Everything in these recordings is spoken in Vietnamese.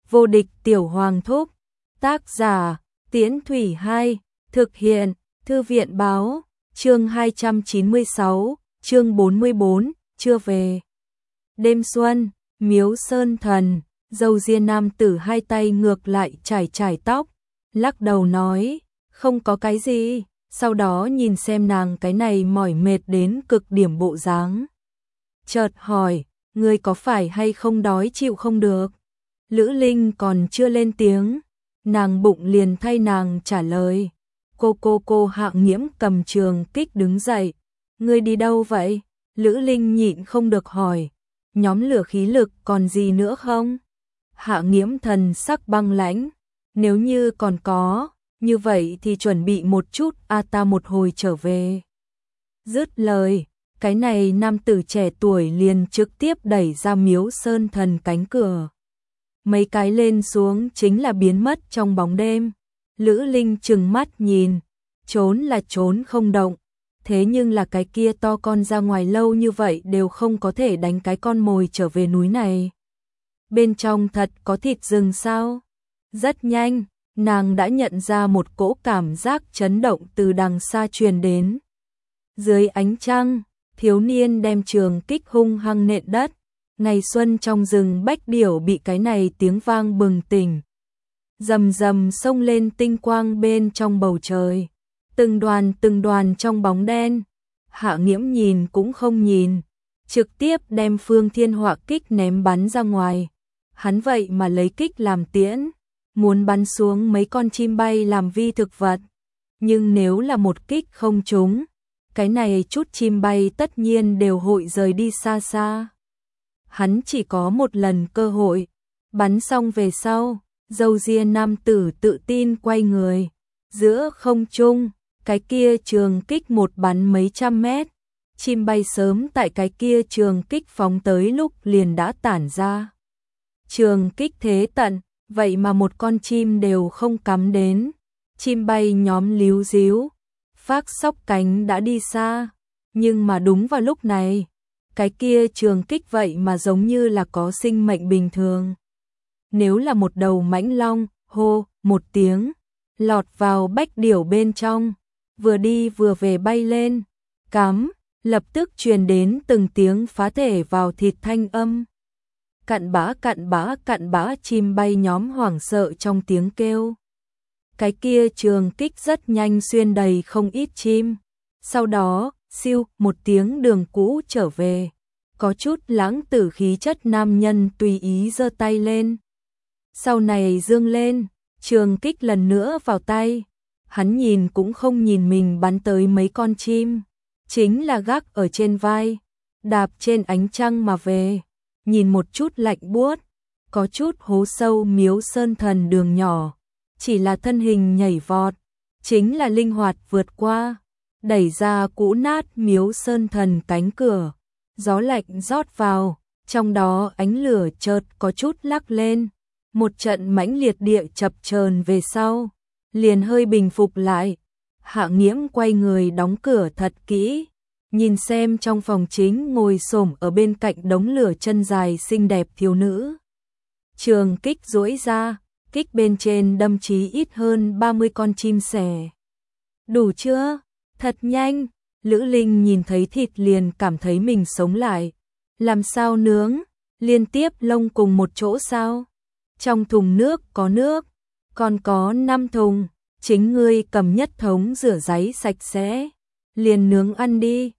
Vô địch tiểu hoàng thúc. Tác giả, Tiễn Thủy 2, thực hiện, Thư viện báo, chương 296, chương 44, chưa về. Đêm xuân, Miếu Sơn Thần, râu ria nam tử hai tay ngược lại chải tóc, lắc đầu nói, không có cái gì, sau đó nhìn xem nàng cái này mỏi mệt đến cực điểm bộ dáng. Chợt hỏi, ngươi có phải hay không đói chịu không được? Lữ Linh còn chưa lên tiếng, nàng bụng liền thay nàng trả lời. Cô Hạng Nghiễm cầm trường kích đứng dậy. Ngươi đi đâu vậy? Lữ Linh nhịn không được hỏi. Nhóm lửa khí lực còn gì nữa không? Hạng Nghiễm thần sắc băng lãnh. Nếu như còn có, như vậy thì chuẩn bị một chút, ta một hồi trở về. Dứt lời, cái này nam tử trẻ tuổi liền trực tiếp đẩy ra Miếu Sơn Thần cánh cửa. Mấy cái lên xuống chính là biến mất trong bóng đêm. Lữ Linh trừng mắt nhìn, trốn là trốn không động, thế nhưng là cái kia to con ra ngoài lâu như vậy đều không có thể đánh cái con mồi trở về núi này. Bên trong thật có thịt rừng sao? Rất nhanh, nàng đã nhận ra một cỗ cảm giác chấn động từ đằng xa truyền đến. Dưới ánh trăng, thiếu niên đem trường kích hung hăng nện đất. Ngày xuân trong rừng bách điểu bị cái này tiếng vang bừng tỉnh. Rầm rầm xông lên tinh quang bên trong bầu trời. Từng đoàn trong bóng đen. Hạ Nghiễm nhìn cũng không nhìn, trực tiếp đem Phương Thiên Họa kích ném bắn ra ngoài. Hắn vậy mà lấy kích làm tiễn, muốn bắn xuống mấy con chim bay làm vi thực vật. Nhưng nếu là một kích không trúng, cái này chút chim bay tất nhiên đều hội rời đi xa xa. Hắn chỉ có một lần cơ hội, bắn xong về sau, râu ria nam tử tự tin quay người, giữa không trung, cái kia trường kích một bắn mấy trăm mét, chim bay sớm tại cái kia trường kích phóng tới lúc liền đã tản ra. Trường kích thế tận, vậy mà một con chim đều không cắm đến, chim bay nhóm líu díu, phác sóc cánh đã đi xa, nhưng mà đúng vào lúc này, cái kia trường kích vậy mà giống như là có sinh mệnh bình thường. Nếu là một đầu mãnh long, hô, một tiếng, lọt vào bách điểu bên trong, vừa đi vừa về bay lên, cắm, lập tức truyền đến từng tiếng phá thể vào thịt thanh âm. Cặn bã chim bay nhóm hoảng sợ trong tiếng kêu. Cái kia trường kích rất nhanh xuyên đầy không ít chim. Sau đó, siêu, một tiếng đường cũ trở về. Có chút lãng tử khí chất nam nhân tùy ý giơ tay lên. Sau này dương lên, trường kích lần nữa vào tay. Hắn nhìn cũng không nhìn mình bắn tới mấy con chim. Chính là gác ở trên vai, đạp trên ánh trăng mà về. Nhìn một chút lạnh buốt, có chút hố sâu Miếu Sơn Thần đường nhỏ. Chỉ là thân hình nhảy vọt, chính là linh hoạt vượt qua, đẩy ra cũ nát Miếu Sơn Thần cánh cửa. Gió lạnh rót vào, trong đó ánh lửa chợt có chút lắc lên. Một trận mãnh liệt địa chập chờn về sau, liền hơi bình phục lại. Hạ Nghiễm quay người đóng cửa thật kỹ, nhìn xem trong phòng chính ngồi xổm ở bên cạnh đống lửa chân dài xinh đẹp thiếu nữ. Trường kích duỗi ra, kích bên trên đâm chí ít hơn 30 con chim sẻ. Đủ chưa? Thật nhanh. Lữ Linh nhìn thấy thịt liền cảm thấy mình sống lại. Làm sao nướng? Liên tiếp lông cùng một chỗ sao? Trong thùng nước có nước, còn có 5 thùng, chính ngươi cầm nhất thống rửa ráy sạch sẽ, liền nướng ăn đi.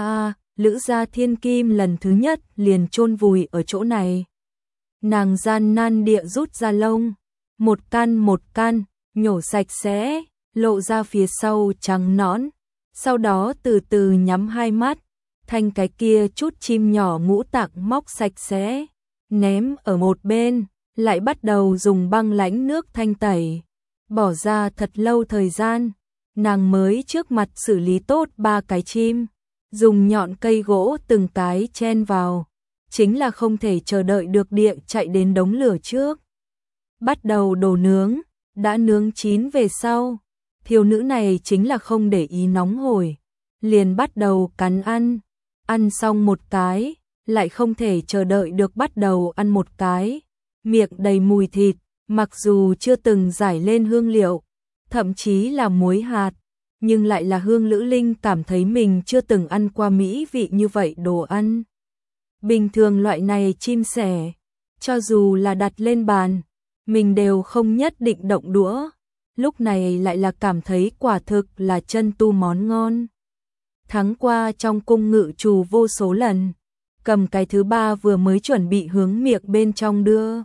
Lữ gia thiên kim lần thứ nhất liền chôn vùi ở chỗ này. Nàng gian nan địa rút ra lông, một căn, nhổ sạch sẽ, lộ ra phía sau trắng nõn. Sau đó từ từ nhắm hai mắt, thanh cái kia chút chim nhỏ ngũ tạng móc sạch sẽ, ném ở một bên, lại bắt đầu dùng băng lãnh nước thanh tẩy. Bỏ ra thật lâu thời gian, nàng mới trước mặt xử lý tốt 3 cái chim, dùng nhọn cây gỗ từng cái chen vào, chính là không thể chờ đợi được địa chạy đến đống lửa trước. Bắt đầu đổ nướng, đã nướng chín về sau. Thiếu nữ này chính là không để ý nóng hổi, liền bắt đầu cắn ăn xong một cái, lại không thể chờ đợi được bắt đầu ăn một cái, miệng đầy mùi thịt, mặc dù chưa từng rải lên hương liệu, thậm chí là muối hạt, nhưng lại là hương Lữ Linh cảm thấy mình chưa từng ăn qua mỹ vị như vậy đồ ăn. Bình thường loại này chim sẻ, cho dù là đặt lên bàn, mình đều không nhất định động đũa, lúc này lại là cảm thấy quả thực là chân tu món ngon. Tháng qua trong cung ngự trù vô số lần, cầm cái thứ ba vừa mới chuẩn bị hướng miệng bên trong đưa,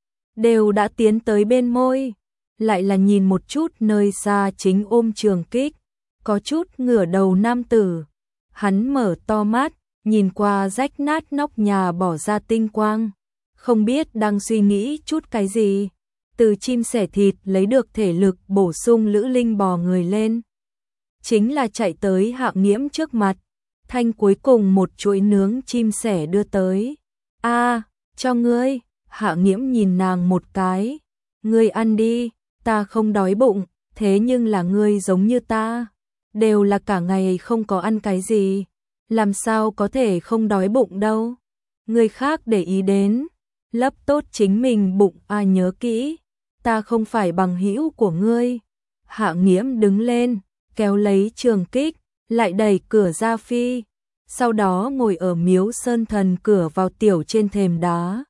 đều đã tiến tới bên môi, lại là nhìn một chút nơi xa chính ôm Trường Kích, có chút ngửa đầu nam tử. Hắn mở to mắt, nhìn qua rách nát nóc nhà bỏ ra tinh quang, không biết đang suy nghĩ chút cái gì. Từ chim sẻ thịt lấy được thể lực bổ sung, Lữ Linh bò người lên, chính là chạy tới Hạng Nghiễm trước mặt, thanh cuối cùng một chuỗi nướng chim sẻ đưa tới. A, cho ngươi. Hạng Nghiễm nhìn nàng một cái, ngươi ăn đi, ta không đói bụng, thế nhưng là ngươi giống như ta, đều là cả ngày không có ăn cái gì, làm sao có thể không đói bụng đâu. Người khác để ý đến, lấp tốt chính mình bụng, nhớ kỹ, ta không phải bằng hữu của ngươi. Hạng Nghiễm đứng lên, kéo lấy Trường Kích, lại đẩy cửa ra phi, sau đó ngồi ở Miếu Sơn Thần cửa vào tiểu trên thềm đá.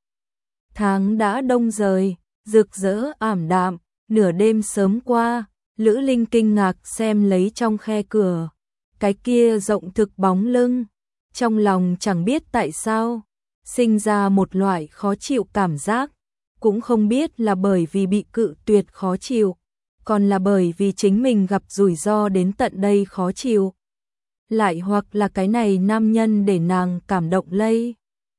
Tháng đã đông rời, rực rỡ ảm đạm, nửa đêm sớm qua, Lữ Linh kinh ngạc xem lấy trong khe cửa, cái kia rộng thực bóng lưng, trong lòng chẳng biết tại sao, sinh ra một loại khó chịu cảm giác, cũng không biết là bởi vì bị cự tuyệt khó chịu, còn là bởi vì chính mình gặp rủi ro đến tận đây khó chịu. Lại hoặc là cái này nam nhân để nàng cảm động lây.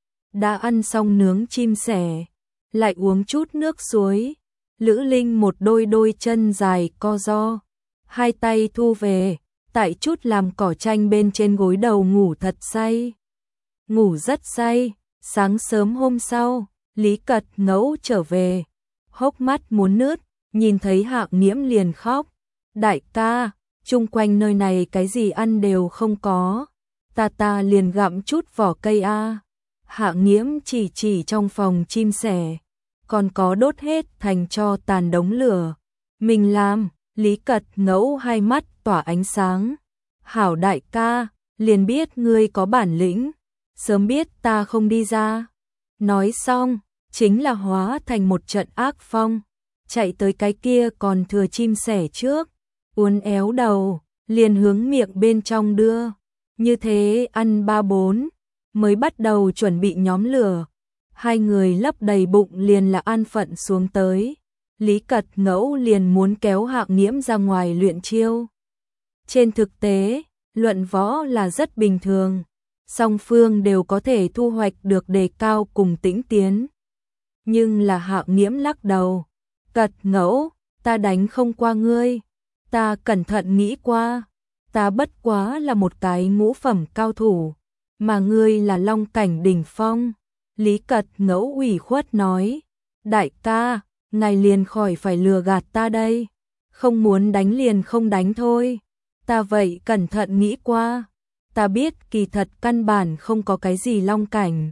Đã ăn xong nướng chim sẻ, lại uống chút nước suối, Lữ Linh một đôi chân dài co ro, hai tay thu về, tại chút làm cỏ tranh bên trên gối đầu ngủ thật say. Ngủ rất say, sáng sớm hôm sau, Lý Cật Ngẫu trở về, hốc mắt muốn nứt, nhìn thấy Hạng Nghiễm liền khóc. Đại ca, chung quanh nơi này cái gì ăn đều không có, ta liền gặm chút vỏ cây a. Hạng Nghiễm chỉ trong phòng chim sẻ, còn có đốt hết thành cho tàn đống lửa. Mình làm. Lý Cật Ngẫu hai mắt tỏa ánh sáng. Hảo đại ca, liền biết ngươi có bản lĩnh, sớm biết ta không đi ra. Nói xong, chính là hóa thành một trận ác phong, chạy tới cái kia còn thừa chim sẻ trước, uốn éo đầu, liền hướng miệng bên trong đưa. Như thế ăn 3-4, mới bắt đầu chuẩn bị nhóm lửa. Hai người lấp đầy bụng liền là an phận xuống tới. Lý Cật Ngẫu liền muốn kéo Hạng Nghiễm ra ngoài luyện chiêu. Trên thực tế, luận võ là rất bình thường, song phương đều có thể thu hoạch được đề cao cùng tĩnh tiến. Nhưng là Hạng Nghiễm lắc đầu, Cật Ngẫu, ta đánh không qua ngươi, ta cẩn thận nghĩ qua, ta bất quá là một cái ngũ phẩm cao thủ, mà ngươi là long cảnh đỉnh phong. Lý Cật Ngẫu ủy khuất nói, đại ca, ngài liền khỏi phải lừa gạt ta đây, không muốn đánh liền không đánh thôi, ta vậy cẩn thận nghĩ qua, ta biết kỳ thật căn bản không có cái gì long cảnh,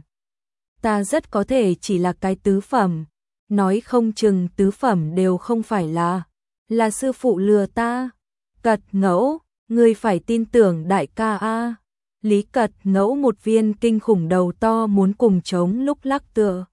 ta rất có thể chỉ là cái tứ phẩm, nói không chừng tứ phẩm đều không phải là sư phụ lừa ta. Cật Ngẫu, ngươi phải tin tưởng đại ca a. Lý Cật Ngẫu một viên kinh khủng đầu to muốn cùng chống lúc lắc tựa.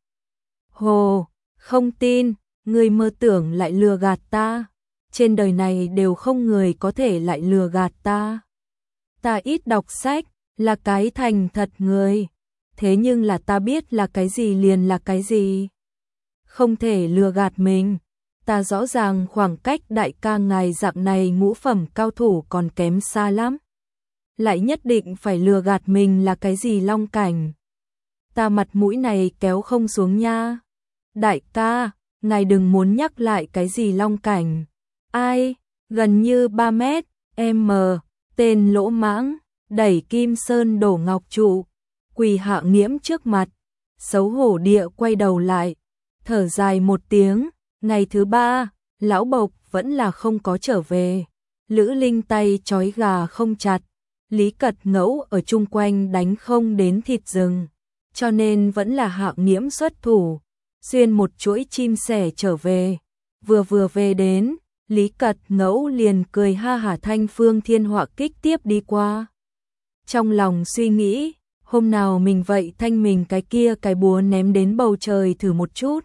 Hồ, không tin, ngươi mơ tưởng lại lừa gạt ta, trên đời này đều không người có thể lại lừa gạt ta. Ta ít đọc sách, là cái thành thật người, thế nhưng là ta biết là cái gì liền là cái gì. Không thể lừa gạt mình, ta rõ ràng khoảng cách đại ca ngài dạng này ngũ phẩm cao thủ còn kém xa lắm. Lại nhất định phải lừa gạt mình là cái gì long cảnh. Ta mặt mũi này kéo không xuống nha. Đại ca, ngài đừng muốn nhắc lại cái gì long cảnh. Ai, gần như 3 mét, m, tên lỗ mãng, đẩy Kim Sơn đổ ngọc trụ, quỳ Hạng Nghiễm trước mặt, xấu hổ địa quay đầu lại, thở dài một tiếng, ngày thứ 3, lão bộc vẫn là không có trở về. Lữ Linh tay trói gà không chặt, Lý Cật Ngẫu ở chung quanh đánh không đến thịt rừng, cho nên vẫn là Hạng Nghiễm xuất thủ. xuyên một chuỗi chim sẻ trở về. Vừa về đến, Lý Cật Ngẫu liền cười ha hả thanh Phương Thiên Họa Kích tiếp đi qua. Trong lòng suy nghĩ, hôm nào mình vậy thanh mình cái kia cái búa ném đến bầu trời thử một chút.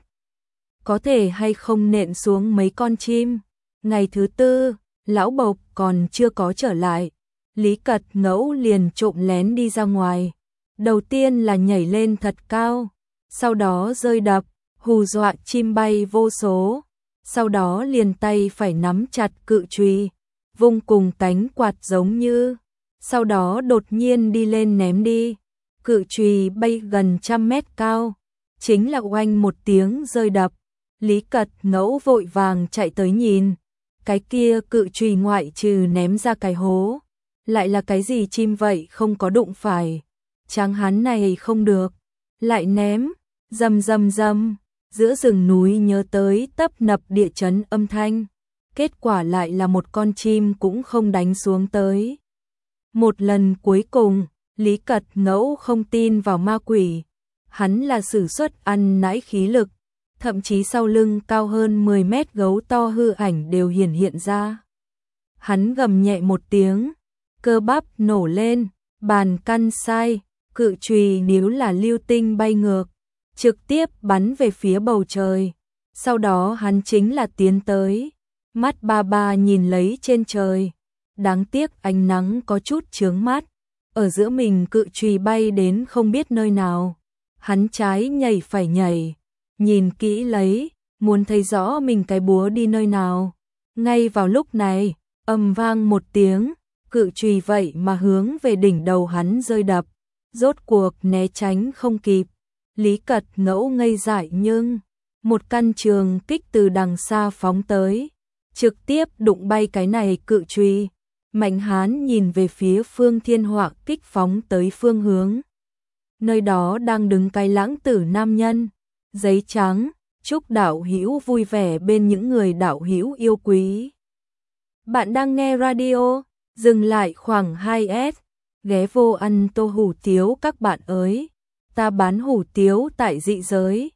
Có thể hay không nện xuống mấy con chim. Ngày thứ tư, lão Bộc còn chưa có trở lại. Lý Cật Ngẫu liền trộm lén đi ra ngoài. Đầu tiên là nhảy lên thật cao, sau đó rơi đập, hù dọa chim bay vô số. Sau đó liền tay phải nắm chặt cự chùy, vung cùng cánh quạt giống như. Sau đó đột nhiên đi lên ném đi. Cự chùy bay gần 100 mét cao, chính là oanh một tiếng rơi đập. Lý Cật Ngẫu vội vàng chạy tới nhìn, cái kia cự chùy ngoại trừ ném ra cái hố, lại là cái gì chim vậy không có đụng phải. Tráng hán này không được, lại ném, rầm rầm rầm, giữa rừng núi nhớ tới tấp nập địa chấn âm thanh, kết quả lại là một con chim cũng không đánh xuống tới. Một lần cuối cùng, Lý Cật Ngẫu không tin vào ma quỷ, hắn là sử xuất ăn nãi khí lực, thậm chí sau lưng cao hơn 10 mét gấu to hư ảnh đều hiện ra. Hắn gầm nhẹ một tiếng, cơ bắp nổ lên, bàn căn sai, cự chùy nếu là lưu tinh bay ngược, trực tiếp bắn về phía bầu trời. Sau đó hắn chính là tiến tới, mắt ba nhìn lấy trên trời. Đáng tiếc ánh nắng có chút chướng mắt, ở giữa mình cự chùy bay đến không biết nơi nào. Hắn trái nhảy phải nhảy, nhìn kỹ lấy, muốn thấy rõ mình cái búa đi nơi nào. Ngay vào lúc này, ầm vang một tiếng, cự chùy vậy mà hướng về đỉnh đầu hắn rơi đập. Rốt cuộc né tránh không kịp, Lý Cật Ngẫu ngây dại nhưng một căn trường kích từ đằng xa phóng tới, trực tiếp đụng bay cái này cự chùy. Mạnh hán nhìn về phía Phương Thiên Họa Kích phóng tới phương hướng. Nơi đó đang đứng cái lãng tử nam nhân, giấy trắng, chúc đạo hữu vui vẻ bên những người đạo hữu yêu quý. Bạn đang nghe radio, dừng lại khoảng 2S, ghé vô ăn tô hủ tiếu các bạn ơi. Ta bán hủ tiếu tại dị giới,